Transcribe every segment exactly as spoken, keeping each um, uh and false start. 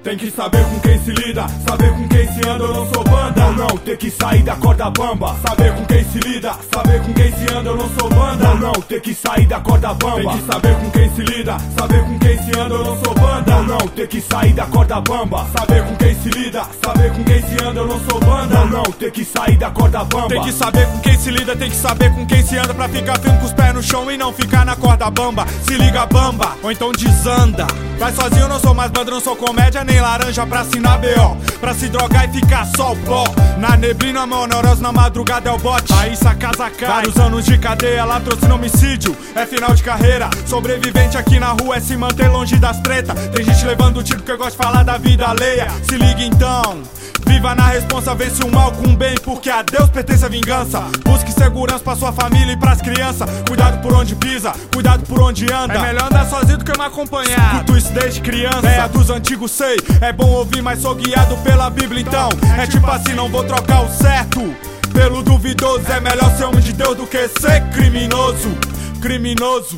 Tem que saber com quem se lida, saber com quem se anda, eu não sou banda. Ou não, ter que sair da corda bamba. Saber com quem se lida, saber com quem se anda, eu não sou banda. Ou não, ter que sair da corda bamba. Tem que saber com quem se lida, saber com quem se anda, eu não sou banda. Ou não, ter que sair da corda bamba. Saber com quem se lida, saber com quem se anda, eu não sou banda. Ou não, ter que sair da corda bamba. Tem que saber com quem se lida, tem que saber com quem se anda, pra ficar firme com os pés no chão e não ficar na corda bamba. Se liga bamba, ou então desanda. Vai sozinho, eu não sou mais banda, não sou comédia nem laranja pra assinar B O. Pra se drogar e ficar só o pó. Na neblina, mão neurose, na madrugada é o bote. Aí essa casa cai. Vários anos de cadeia, latrocínio, homicídio. É final de carreira. Sobrevivente aqui na rua é se manter longe das tretas. Tem gente levando tiro porque eu gosto de falar da vida alheia. Se liga então. Viva na responsa, vence o mal com o bem, porque a Deus pertence a vingança. Busque segurança pra sua família e pras crianças. Cuidado por onde pisa, cuidado por onde anda. É melhor andar sozinho do que me acompanhar. Escuto isso desde criança, é dos antigos sei. É bom ouvir, mas sou guiado pela Bíblia então. É tipo assim, não vou trocar o certo pelo duvidoso. É melhor ser homem de Deus do que ser criminoso. Criminoso.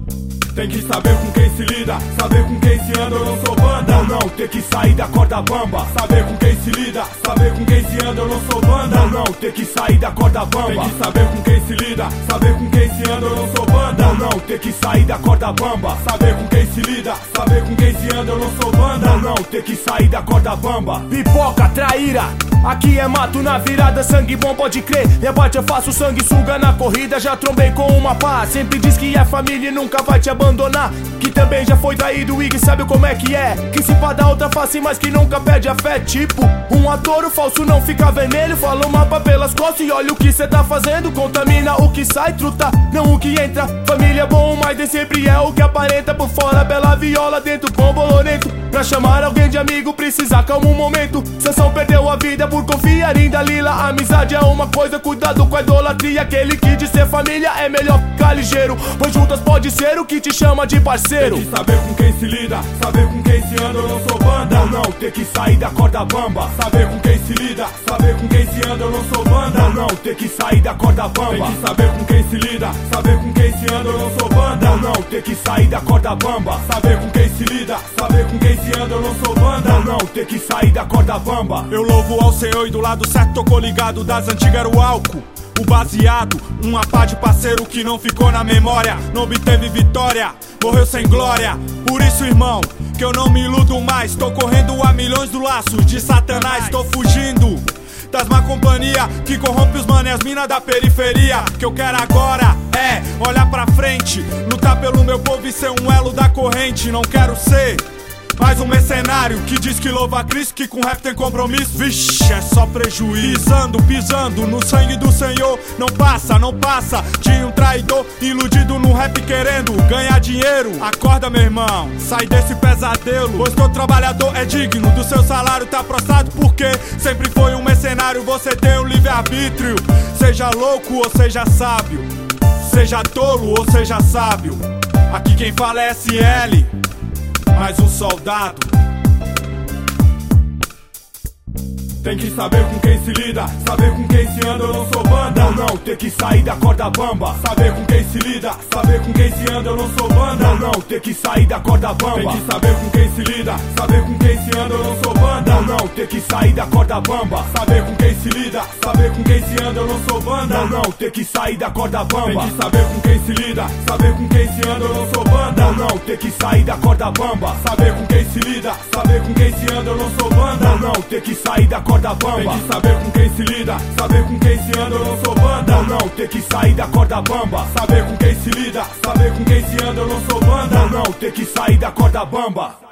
Tem que saber com quem se lida, saber com quem se anda, eu não sou banda. Ou não, ter que sair da corda bamba. Saber com quem se lida, saber com quem se anda, eu não sou banda. Ou não, ter que sair da corda bamba. Tem que saber com quem se lida, saber com quem se anda, eu não sou banda. Ou não, ter que sair da corda bamba. Saber com quem se lida, saber com quem se anda, eu não sou banda. Ou não, ter que sair da corda bamba. Pipoca, traíra, aqui é mato na virada, sangue bom pode crer. Minha parte eu faço sanguessuga na corrida, já trombei com uma pá. Sempre diz que é família e nunca vai te abandonar. Que também já foi traído e que sabe como é que é. Que se pá da outra face, mas que nunca perde a fé. Tipo, um ator, o falso não fica vermelho. Fala o mapa pelas costas e olha o que cê tá fazendo. Contamina o que sai, truta, não o que entra. Família bom, mas nem sempre é o que aparenta. Por fora, bela viola, dentro com bolorento. Pra chamar alguém de amigo, precisa calma um momento. Sansão perdeu a vida por confiar em Dalila. A amizade é uma coisa, cuidado com a idolatria. Aquele que de ser família é melhor ficar ligeiro, pois juntas pode ser o que te chama de parceiro. Tem que saber com quem se lida, saber com quem se anda, eu não sou banda. Ou não, ter que sair da corda bamba. Saber com quem se lida, saber com quem se anda, eu não sou banda. Ou não, ter que sair da corda bamba. Tem que saber com quem se lida, saber com quem se anda, eu não sou banda. Ou não, ter que sair da corda bamba. Saber com quem se lida, saber com quem se anda, eu não sou banda. Ou não, ter que sair da corda bamba. Eu louvo ao Senhor e do lado certo tô coligado. Das antigas era o álcool, o baseado, uma pá de parceiro que não ficou na memória. Não obteve vitória, morreu sem glória. Por isso, irmão, que eu não me iludo mais. Tô correndo a milhões do laço de Satanás. Tô fugindo das má companhia que corrompe os manos e as minas da periferia. Que eu quero agora é olhar pra frente, lutar pelo meu povo e ser um elo da corrente. Não quero ser mais um mercenário que diz que louva a Cristo, que com rap tem compromisso. Vixe, é só prejuízo. Pisando, pisando no sangue do Senhor. Não passa, não passa de um traidor iludido no rap querendo ganhar dinheiro. Acorda, meu irmão, sai desse pesadelo, pois teu trabalhador é digno do seu salário. Tá prostrado porque sempre foi um mercenário. Você tem o livre-arbítrio, seja louco ou seja sábio, seja tolo ou seja sábio. Aqui quem fala é S L, mais um soldado. Tem que saber com quem se lida, saber com quem se anda, eu não sou banda. Ou não, ter que sair da corda bamba. Saber com quem se lida, saber com quem se anda, eu não sou banda. Ou não, ter que sair da corda bamba. Tem que saber com quem se lida, saber com quem se anda, eu não sou banda. Ou não, ter que sair da corda bamba. Saber com quem se lida, saber com quem se anda, eu não sou banda. Ou não, ter que sair da corda bamba. Tem que saber com quem se lida, saber com quem se anda, eu não sou banda. Ou não, ter que sair da corda bamba. Saber com quem se lida, saber com quem se anda, eu não sou banda. Ou não, ter que sair da corda bamba. Tem que saber com quem se lida, saber com quem se anda, eu não sou banda. Ou não, ter que sair da corda bamba. Saber com quem se lida, saber com quem se anda, eu não sou banda. Ou não, ter que sair da corda bamba.